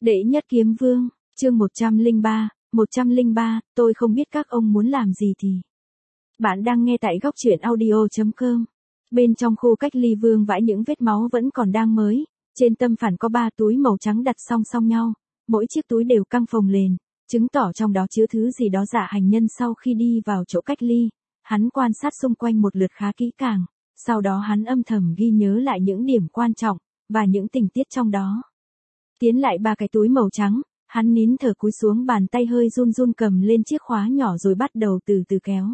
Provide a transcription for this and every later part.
Đệ nhất kiếm vương, chương 103, tôi không biết các ông muốn làm gì thì. Bạn đang nghe tại góc truyện audio.com. Bên trong khu cách ly vương vãi những vết máu vẫn còn đang mới, trên tâm phản có 3 túi màu trắng đặt song song nhau, mỗi chiếc túi đều căng phồng lên, chứng tỏ trong đó chứa thứ gì đó. Dạ hành nhân sau khi đi vào chỗ cách ly, hắn quan sát xung quanh một lượt khá kỹ càng, sau đó hắn âm thầm ghi nhớ lại những điểm quan trọng, và những tình tiết trong đó. Tiến lại 3 cái túi màu trắng, hắn nín thở cúi xuống, bàn tay hơi run run cầm lên chiếc khóa nhỏ rồi bắt đầu từ từ kéo.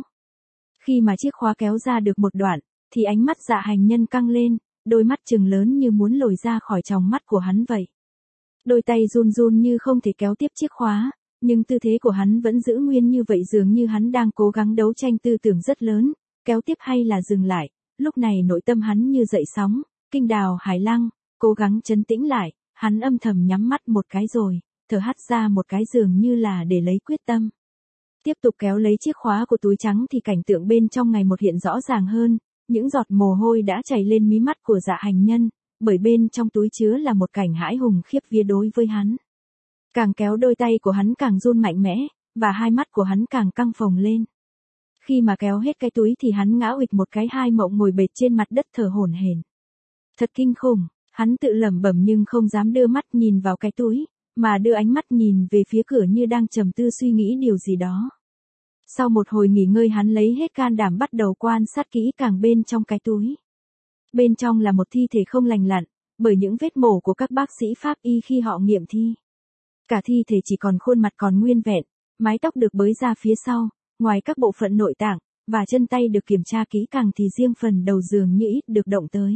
Khi mà chiếc khóa kéo ra được một đoạn, thì ánh mắt dạ hành nhân căng lên, đôi mắt trừng lớn như muốn lồi ra khỏi tròng mắt của hắn vậy. Đôi tay run run như không thể kéo tiếp chiếc khóa, nhưng tư thế của hắn vẫn giữ nguyên như vậy, dường như hắn đang cố gắng đấu tranh tư tưởng rất lớn, kéo tiếp hay là dừng lại. Lúc này nội tâm hắn như dậy sóng, kinh đào hải lăng, cố gắng trấn tĩnh lại, hắn âm thầm nhắm mắt một cái rồi thở hắt ra một cái, dường như là để lấy quyết tâm. Tiếp tục kéo lấy chiếc khóa của túi trắng thì cảnh tượng bên trong ngày một hiện rõ ràng hơn, những giọt mồ hôi đã chảy lên mí mắt của dạ hành nhân, bởi bên trong túi chứa là một cảnh hãi hùng khiếp vía đối với hắn. Càng kéo đôi tay của hắn càng run mạnh mẽ, và hai mắt của hắn càng căng phồng lên. Khi mà kéo hết cái túi thì hắn ngã uịch một cái, hai mộng ngồi bệt trên mặt đất thở hổn hển. Thật kinh khủng, hắn tự lẩm bẩm nhưng không dám đưa mắt nhìn vào cái túi, mà đưa ánh mắt nhìn về phía cửa như đang trầm tư suy nghĩ điều gì đó. Sau một hồi nghỉ ngơi hắn lấy hết can đảm bắt đầu quan sát kỹ càng bên trong cái túi. Bên trong là một thi thể không lành lặn, bởi những vết mổ của các bác sĩ pháp y khi họ nghiệm thi. Cả thi thể chỉ còn khuôn mặt còn nguyên vẹn, mái tóc được bới ra phía sau, ngoài các bộ phận nội tạng và chân tay được kiểm tra kỹ càng thì riêng phần đầu dường như ít được động tới.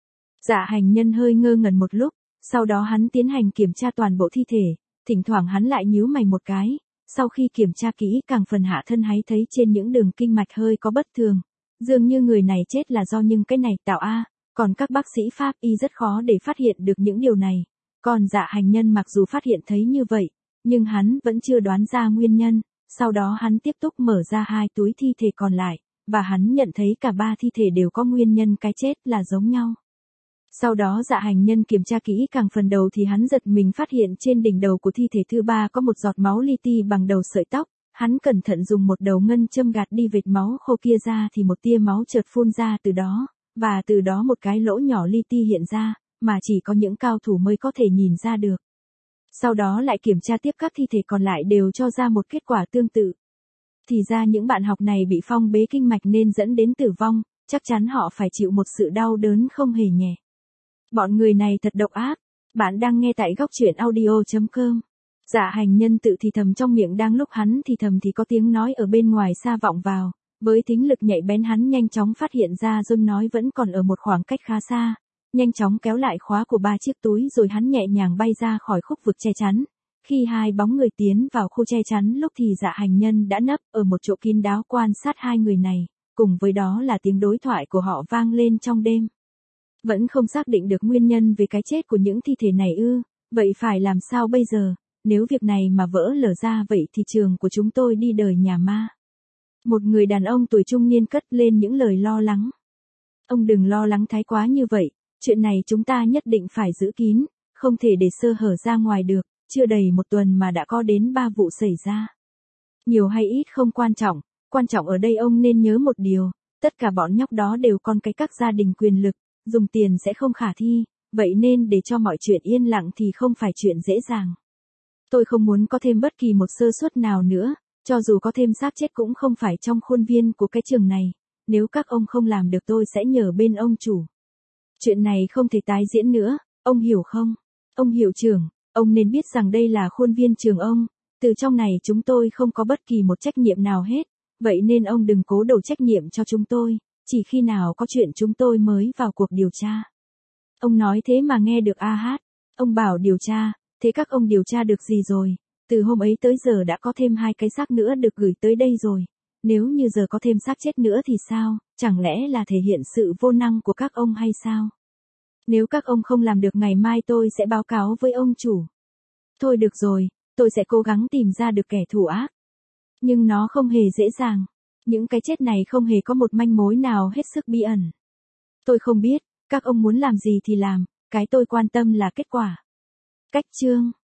Dạ hành nhân hơi ngơ ngẩn một lúc, sau đó hắn tiến hành kiểm tra toàn bộ thi thể, thỉnh thoảng hắn lại nhíu mày một cái, sau khi kiểm tra kỹ càng phần hạ thân hắn thấy trên những đường kinh mạch hơi có bất thường, dường như người này chết là do những cái này tạo còn các bác sĩ pháp y rất khó để phát hiện được những điều này. Còn dạ hành nhân mặc dù phát hiện thấy như vậy, nhưng hắn vẫn chưa đoán ra nguyên nhân. Sau đó hắn tiếp tục mở ra 2 túi thi thể còn lại, và hắn nhận thấy cả 3 thi thể đều có nguyên nhân cái chết là giống nhau. Sau đó dạ hành nhân kiểm tra kỹ càng phần đầu thì hắn giật mình phát hiện trên đỉnh đầu của thi thể thứ 3 có một giọt máu li ti bằng đầu sợi tóc. Hắn cẩn thận dùng một đầu ngân châm gạt đi vệt máu khô kia ra thì một tia máu chợt phun ra từ đó, và từ đó một cái lỗ nhỏ li ti hiện ra, mà chỉ có những cao thủ mới có thể nhìn ra được. Sau đó lại kiểm tra tiếp các thi thể còn lại đều cho ra một kết quả tương tự. Thì ra những bạn học này bị phong bế kinh mạch nên dẫn đến tử vong, chắc chắn họ phải chịu một sự đau đớn không hề nhẹ. Bọn người này thật độc ác. Bạn đang nghe tại góc truyện audio.com. Dạ hành nhân tự thì thầm trong miệng, đang lúc hắn thì thầm thì có tiếng nói ở bên ngoài xa vọng vào. Với thính lực nhạy bén hắn nhanh chóng phát hiện ra John nói vẫn còn ở một khoảng cách khá xa. Nhanh chóng kéo lại khóa của 3 chiếc túi rồi hắn nhẹ nhàng bay ra khỏi khúc vực che chắn. Khi 2 bóng người tiến vào khu che chắn lúc thì dạ hành nhân đã nấp ở một chỗ kín đáo quan sát 2 người này, cùng với đó là tiếng đối thoại của họ vang lên trong đêm. Vẫn không xác định được nguyên nhân về cái chết của những thi thể này ư? Vậy phải làm sao bây giờ? Nếu việc này mà vỡ lở ra vậy thì trường của chúng tôi đi đời nhà ma. Một người đàn ông tuổi trung niên cất lên những lời lo lắng. Ông đừng lo lắng thái quá như vậy, chuyện này chúng ta nhất định phải giữ kín, không thể để sơ hở ra ngoài được, chưa đầy 1 tuần mà đã có đến 3 vụ xảy ra. Nhiều hay ít không quan trọng ở đây ông nên nhớ một điều, tất cả bọn nhóc đó đều con cái các gia đình quyền lực, dùng tiền sẽ không khả thi, vậy nên để cho mọi chuyện yên lặng thì không phải chuyện dễ dàng. Tôi không muốn có thêm bất kỳ một sơ suất nào nữa, cho dù có thêm xác chết cũng không phải trong khuôn viên của cái trường này, nếu các ông không làm được tôi sẽ nhờ bên ông chủ. Chuyện này không thể tái diễn nữa, ông hiểu không? Ông hiệu trưởng, ông nên biết rằng đây là khuôn viên trường ông, từ trong này chúng tôi không có bất kỳ một trách nhiệm nào hết, vậy nên ông đừng cố đổ trách nhiệm cho chúng tôi, chỉ khi nào có chuyện chúng tôi mới vào cuộc điều tra. Ông nói thế mà nghe được ông bảo điều tra, thế các ông điều tra được gì rồi? Từ hôm ấy tới giờ đã có thêm 2 cái xác nữa được gửi tới đây rồi. Nếu như giờ có thêm xác chết nữa thì sao? Chẳng lẽ là thể hiện sự vô năng của các ông hay sao? Nếu các ông không làm được ngày mai tôi sẽ báo cáo với ông chủ. Thôi được rồi, tôi sẽ cố gắng tìm ra được kẻ thủ ác. Nhưng nó không hề dễ dàng. Những cái chết này không hề có một manh mối nào hết sức bí ẩn. Tôi không biết, các ông muốn làm gì thì làm, cái tôi quan tâm là kết quả. Cách chương